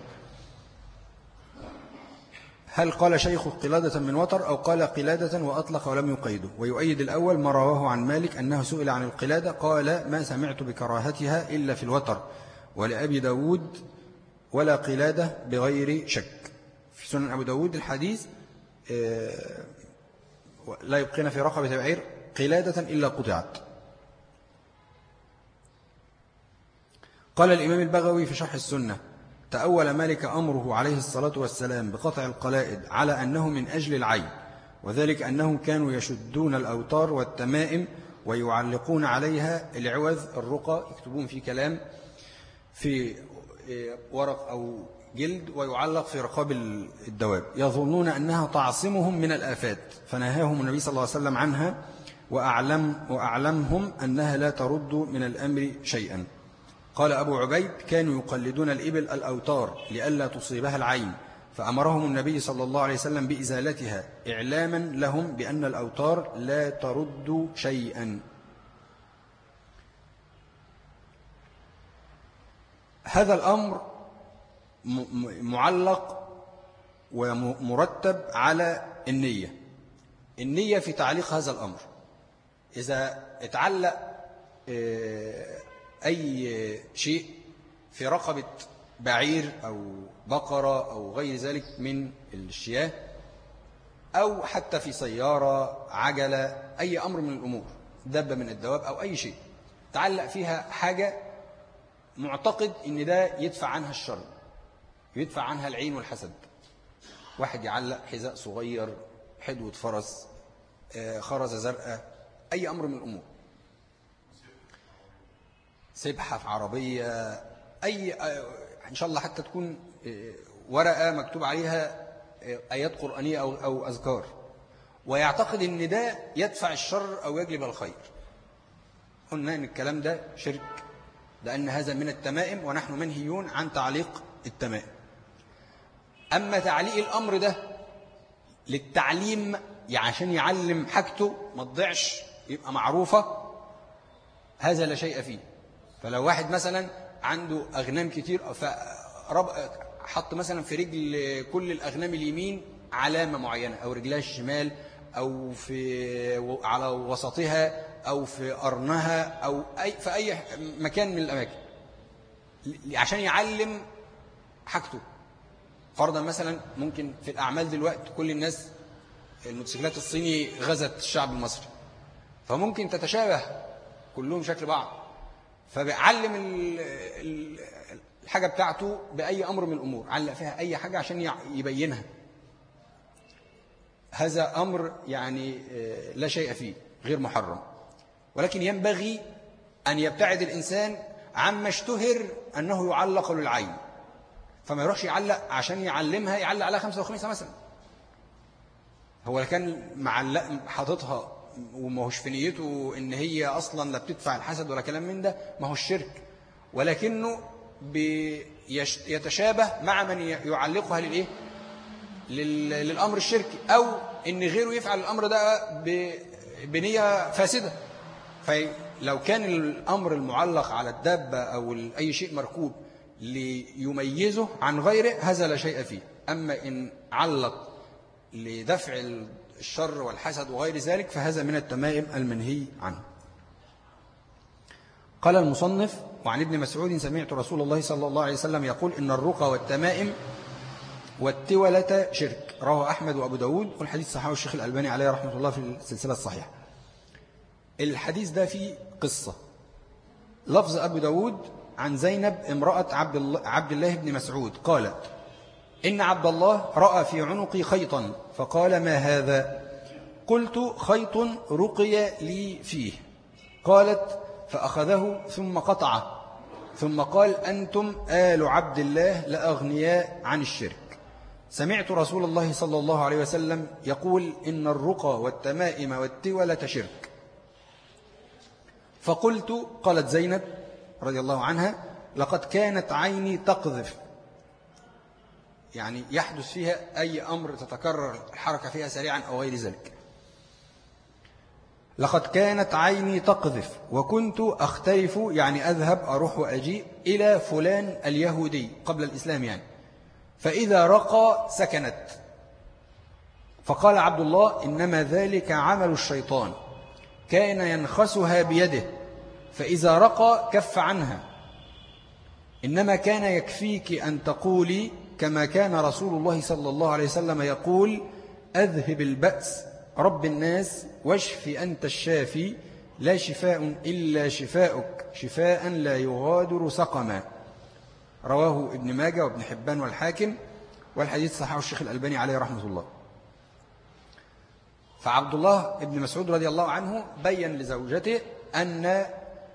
هل قال شيخ قلادة من وتر أو قال قلادة وأطلق ولم يقيده؟ ويؤيد الأول ما رواه عن مالك أنه سئل عن القلادة قال ما سمعت بكراهتها إلا في الوتر، ولأبي داود ولا قلادة بغير شك. في سنن أبو داود الحديث لا يبقين في رقبة بعير قلادة إلا قطعت. قال الإمام البغوي في شرح السنة: تأول مالك أمره عليه الصلاة والسلام بقطع القلائد على أنه من أجل العين، وذلك أنهم كانوا يشدون الأوتار والتمائم ويعلقون عليها العوذ الرقى، يكتبون في كلام في ورق أو جلد ويعلق في رقاب الدواب، يظنون أنها تعصمهم من الآفات، فنهاهم النبي صلى الله عليه وسلم عنها وأعلمهم أنها لا ترد من الأمر شيئا. قال أبو عبيد: كانوا يقلدون الإبل الأوتار لئلا تصيبها العين، فأمرهم النبي صلى الله عليه وسلم بإزالتها إعلاما لهم بأن الأوتار لا ترد شيئا. هذا الأمر معلق ومرتب على النية في تعليق هذا الأمر. إذا اتعلق أي شيء في رقبة بعير أو بقرة أو غير ذلك من الشياه، أو حتى في سيارة، عجلة، أي أمر من الأمور، دابة من الدواب أو أي شيء تعلق فيها حاجة معتقد إن ده يدفع عنها الشر، يدفع عنها العين والحسد. واحد يعلق حذاء صغير، حدوة فرس، خرزة زرقاء، أي أمر من الأمور، سبحة في عربية، أي إن شاء الله حتى تكون ورقة مكتوب عليها آيات قرآنية أو أذكار، ويعتقد إن ده يدفع الشر أو يجلب الخير. قلنا إن الكلام ده شرك، لأن هذا من التمائم ونحن منهيون عن تعليق التمائم. أما تعليق الأمر ده للتعليم، يعني عشان يعلم حاجته ما تضيعش، يبقى معروفة، هذا لا شيء فيه. فلو واحد مثلا عنده أغنام كتير حط مثلا في رجل كل الأغنام اليمين علامة معينة، أو رجلها الشمال، أو على وسطها، أو في قرنها، أو في أي مكان من الأماكن، عشان يعلم حاجته. فرضا مثلا ممكن في الأعمال دلوقتي كل الناس الموتوسيكلات الصيني غزت الشعب المصري، فممكن تتشابه كلهم شكل بعض، فبيعلم الحاجة بتاعته بأي أمر من الأمور، علق فيها أي حاجة عشان يبينها. هذا أمر يعني لا شيء فيه، غير محرم، ولكن ينبغي أن يبتعد الإنسان عما اشتهر أنه يعلق للعين، فما يروحش يعلق عشان يعلمها، يعلق على 5 وخميسة مثلا. هو كان معلق حاططها وما هوش في نيته إن هي أصلا لا بتدفع الحسد ولا كلام من ده، ما هو الشرك، ولكنه يتشابه مع من يعلقها للأمر الشركي، أو إن غيره يفعل الأمر ده بنية فاسدة. فلو كان الأمر المعلق على الدابة أو أي شيء مركوب ليميزه عن غيره، هذا لا شيء فيه. أما إن علق لدفع الشر والحسد وغير ذلك، فهذا من التمائم المنهي عنه. قال المصنف: وعن ابن مسعود سمعت رسول الله صلى الله عليه وسلم يقول: إن الرقى والتمائم والتولة شرك. رواه أحمد وأبو داود، والحديث صححه الشيخ الألباني عليه رحمة الله في السلسلة الصحيحة. الحديث ده فيه قصة. لفظ أبو داود عن زينب امرأة عبد الله بن مسعود قالت: إن عبد الله رأى في عنقي خيطا فقال: ما هذا؟ قلت: خيط رقي لي فيه. قالت: فأخذه ثم قطعه، ثم قال: أنتم آل عبد الله لأغنياء عن الشرك. سمعت رسول الله صلى الله عليه وسلم يقول: إن الرقى والتمائم والتولة شرك. فقلت: قالت زينب رضي الله عنها: لقد كانت عيني تقذف، يعني يحدث فيها أي أمر تتكرر الحركة فيها سريعا أو غير ذلك. لقد كانت عيني تقذف وكنت أختلف، يعني أذهب أروح وأجيء إلى فلان اليهودي قبل الإسلام يعني، فإذا رقى سكنت. فقال عبد الله: إنما ذلك عمل الشيطان، كان ينخسها بيده، فإذا رقى كف عنها. إنما كان يكفيك أن تقولي كما كان رسول الله صلى الله عليه وسلم يقول: أذهب البأس رب الناس واشف أنت الشافي، لا شفاء إلا شفاؤك، شفاء لا يغادر سقما، رواه ابن ماجه وابن حبان والحاكم، والحديث صححه الشيخ الألباني عليه رحمة الله. فعبد الله بن مسعود رضي الله عنه بين لزوجته أن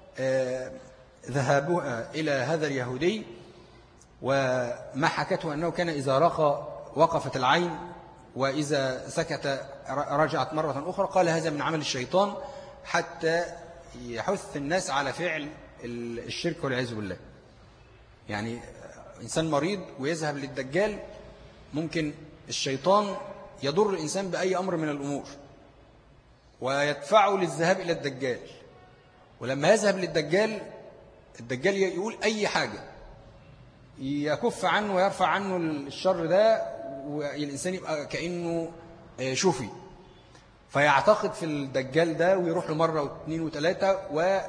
ذهابها إلى هذا اليهودي وما حكته أنه كان إذا رقى وقفت العين وإذا سكت رجعت مرة أخرى، قال هذا من عمل الشيطان حتى يحث الناس على فعل الشرك والعياذ بالله. يعني إنسان مريض ويذهب للدجال، ممكن الشيطان يضر الإنسان بأي أمر من الأمور ويدفعه للذهاب إلى الدجال، ولما يذهب للدجال الدجال يقول أي حاجة يكف عنه ويرفع عنه الشر ده، والإنسان يبقى كأنه شوفي، فيعتقد في الدجال ده ويروح له مرة واثنين وثلاثة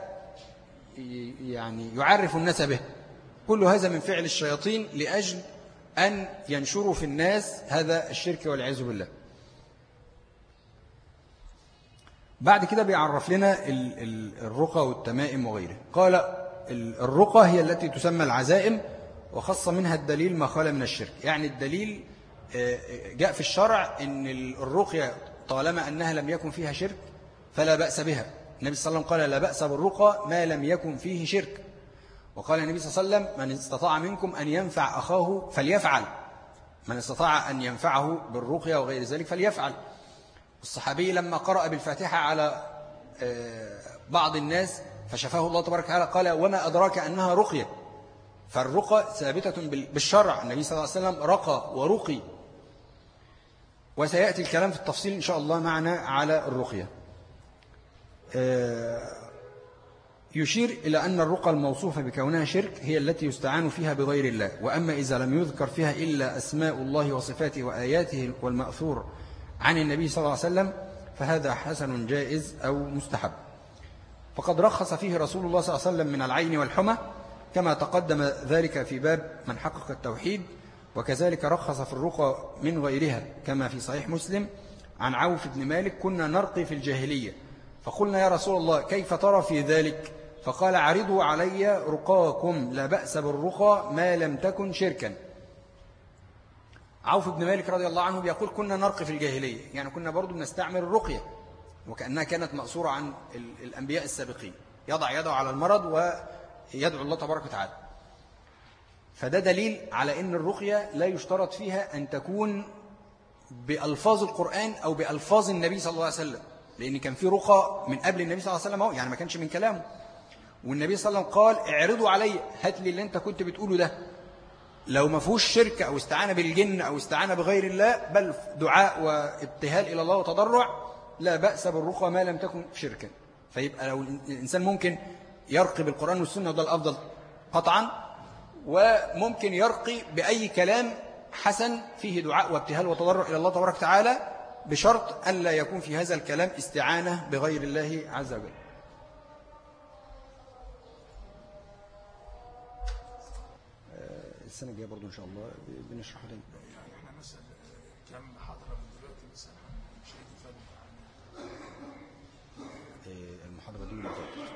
ويعني يعرف الناس به. كل هذا من فعل الشياطين لأجل أن ينشروا في الناس هذا الشرك والعياذ بالله. بعد كده بيعرف لنا الرقى والتمائم وغيره. قال الرقى هي التي تسمى العزائم، وخص منها الدليل ما خلا من الشرك. يعني الدليل جاء في الشرع أن الرقية طالما أنها لم يكن فيها شرك فلا بأس بها. النبي صلى الله عليه وسلم قال لا بأس بالرقى ما لم يكن فيه شرك. وقال النبي صلى الله عليه وسلم من استطاع منكم أن ينفع أخاه فليفعل، من استطاع أن ينفعه بالرقية وغير ذلك فليفعل. الصحابي لما قرأ بالفاتحة على بعض الناس فشفاه الله تبارك وتعالى قال وما أدراك أنها رقية. فالرقى ثابتة بالشرع، النبي صلى الله عليه وسلم رقى ورقي، وسيأتي الكلام في التفصيل إن شاء الله معنا على الرقية. يشير إلى أن الرقى الموصوفة بكونها شرك هي التي يستعان فيها بغير الله، وأما إذا لم يذكر فيها إلا أسماء الله وصفاته وآياته والمأثور عن النبي صلى الله عليه وسلم فهذا حسن جائز أو مستحب. فقد رخص فيه رسول الله صلى الله عليه وسلم من العين والحمى كما تقدم ذلك في باب من حقق التوحيد، وكذلك رخص في الرقى من غيرها كما في صحيح مسلم عن عوف بن مالك كنا نرقي في الجاهلية فقلنا يا رسول الله كيف ترى في ذلك؟ فقال عرضوا علي رقاكم لا بأس بالرقى ما لم تكن شركا. عوف بن مالك رضي الله عنه بيقول كنا نرقي في الجاهلية، يعني كنا برضو بنستعمل الرقية وكأنها كانت مأثورة عن الأنبياء السابقين، يضع يده على المرض ويدعو الله تبارك وتعالى. فده دليل على أن الرقية لا يشترط فيها أن تكون بألفاظ القرآن أو بألفاظ النبي صلى الله عليه وسلم، لأن كان في رقى من قبل النبي صلى الله عليه وسلم يعني ما كانش من كلامه، والنبي صلى الله عليه وسلم قال اعرضوا علي، هات لي اللي انت كنت بتقوله ده، لو ما فيهوش شرك أو استعانة بالجن أو استعانة بغير الله بل دعاء وابتهال إلى الله وتضرع لا بأس بالرقى ما لم تكن شركا. فيبقى لو الإنسان ممكن يرقي بالقرآن والسنة وده الأفضل قطعا، وممكن يرقي بأي كلام حسن فيه دعاء وابتهال وتضرع إلى الله تبارك وتعالى بشرط أن لا يكون في هذا الكلام استعانة بغير الله عز وجل. السنة الجاية برضو إن شاء الله بنشرح لنا. يعني احنا مثلا كم محاضرة من دلوقتي مثلا مش هيتفادوا المحاضرة دي اللي فاتت.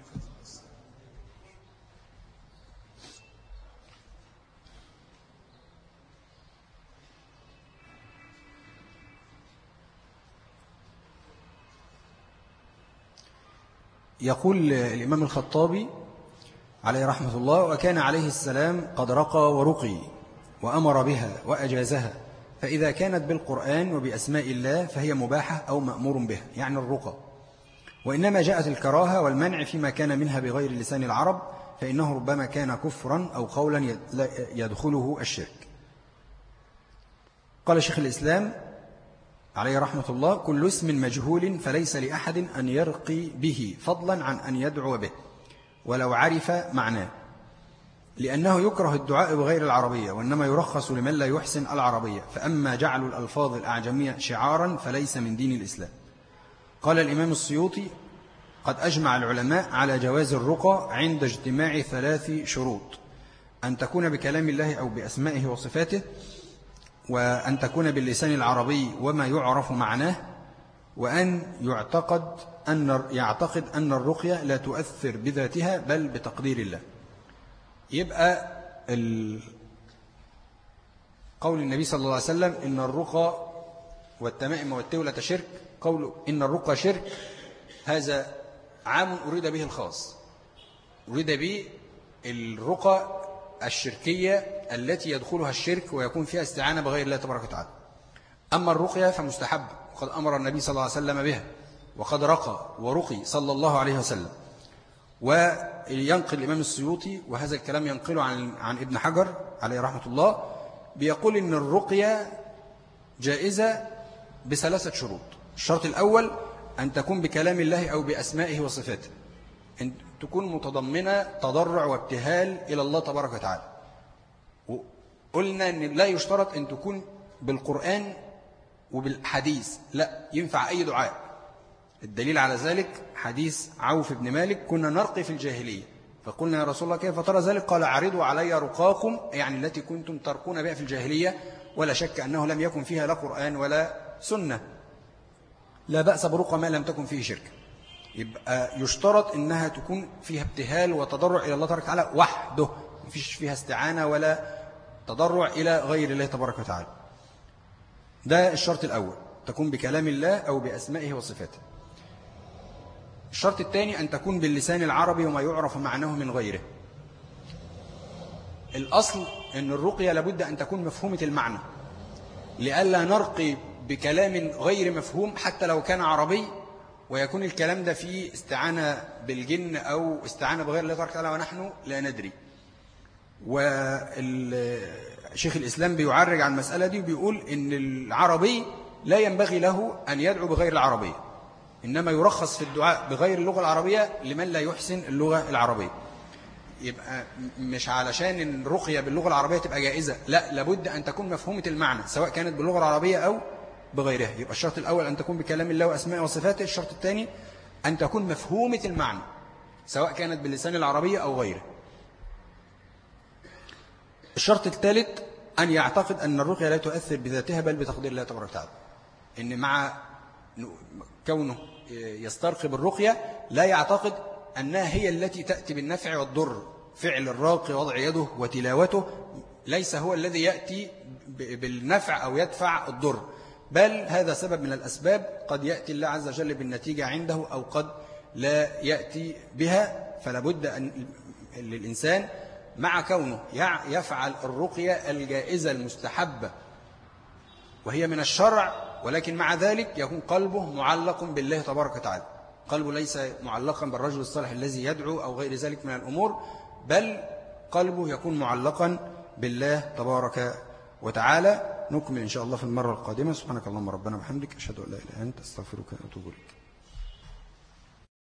يقول الإمام الخطابي عليه رحمة الله وكان عليه السلام قد رقى ورقي وأمر بها وأجازها، فإذا كانت بالقرآن وبأسماء الله فهي مباحة أو مأمور بها، يعني الرقى. وإنما جاءت الكراهة والمنع فيما كان منها بغير لسان العرب، فإنه ربما كان كفرا أو قولا يدخله الشرك. قال شيخ الإسلام عليه رحمة الله كل اسم مجهول فليس لأحد أن يرقي به فضلا عن أن يدعو به ولو عرف معناه، لأنه يكره الدعاء بغير العربية، وإنما يرخص لمن لا يحسن العربية، فأما جعل الألفاظ الأعجمية شعارا فليس من دين الإسلام. قال الإمام السيوطي قد أجمع العلماء على جواز الرقى عند اجتماع 3 شروط: أن تكون بكلام الله أو بأسمائه وصفاته، وأن تكون باللسان العربي وما يعرف معناه، وأن يعتقد أن الرقية لا تؤثر بذاتها بل بتقدير الله. يبقى قول النبي صلى الله عليه وسلم إن الرقى والتمائم والتولة شرك، قوله إن الرقى شرك، هذا عام أريد به الخاص، أريد به الرقى الشركية التي يدخلها الشرك ويكون فيها استعانة بغير الله تبارك وتعالى. أما الرقية فمستحب، وقد أمر النبي صلى الله عليه وسلم بها، وقد رقى ورقي صلى الله عليه وسلم. وينقل الإمام السيوطي، وهذا الكلام ينقله عن ابن حجر عليه رحمة الله، بيقول إن الرقية جائزة بثلاثة شروط. الشرط الأول أن تكون بكلام الله أو بأسمائه وصفاته، أن تكون متضمنة تضرع وابتهال إلى الله تبارك وتعالى. وقلنا أن لا يشترط أن تكون بالقرآن وبالحديث، لا، ينفع أي دعاء. الدليل على ذلك حديث عوف بن مالك: كنا نرقي في الجاهلية فقلنا يا رسول الله كيف ترى ذلك؟ قال: عرضوا علي رقاكم، يعني التي كنتم ترقون بها في الجاهلية، ولا شك أنه لم يكن فيها لا قرآن ولا سنة. لا بأس برقى ما لم تكن فيه شرك. يبقى يشترط أنها تكون فيها ابتهال وتضرع إلى الله تبارك وتعالى وحده، ما فيش فيها استعانة ولا تضرع إلى غير الله تبارك وتعالى. ده الشرط الأول، تكون بكلام الله أو بأسمائه وصفاته. الشرط الثاني أن تكون باللسان العربي وما يعرف معناه من غيره. الأصل أن الرقية لابد أن تكون مفهومة المعنى، لئلا نرقي بكلام غير مفهوم حتى لو كان عربي، ويكون الكلام ده فيه استعانة بالجن أو استعانة بغير الله تبارك وتعالى ونحن لا ندري. والشيخ الإسلام بيعرج عن المسألة دي وبيقول إن العربي لا ينبغي له أن يدعو بغير العربية، إنما يرخص في الدعاء بغير اللغة العربية لمن لا يحسن اللغة العربية. يبقى مش علشان الرقية باللغة العربية تبقى جائزة، لا، لابد أن تكون مفهومة المعنى سواء كانت باللغة العربية أو بغيرها. يبقى الشرط الأول أن تكون بكلام الله وأسمائه وصفاته. الشرط الثاني أن تكون مفهومة المعنى سواء كانت باللسان العربية أو غيره. الشرط الثالث أن يعتقد أن الرقية لا تؤثر بذاتها بل بتقدير الله تبارك وتعالى، إن مع كونه يسترقي بالرقية لا يعتقد أنها هي التي تأتي بالنفع والضر. فعل الراقي وضع يده وتلاوته ليس هو الذي يأتي بالنفع أو يدفع الضر، بل هذا سبب من الأسباب، قد يأتي الله عز وجل بالنتيجة عنده أو قد لا يأتي بها. فلا بد أن للإنسان مع كونه يفعل الرقية الجائزة المستحبة وهي من الشرع، ولكن مع ذلك يكون قلبه معلق بالله تبارك وتعالى، قلبه ليس معلقا بالرجل الصالح الذي يدعو أو غير ذلك من الأمور، بل قلبه يكون معلقا بالله تبارك وتعالى. نكمل إن شاء الله في المرة القادمة. سبحانك اللهم ربنا وبحمدك، أشهد أن لا إله إلا أنت، أستغفرك وأتوب إليك.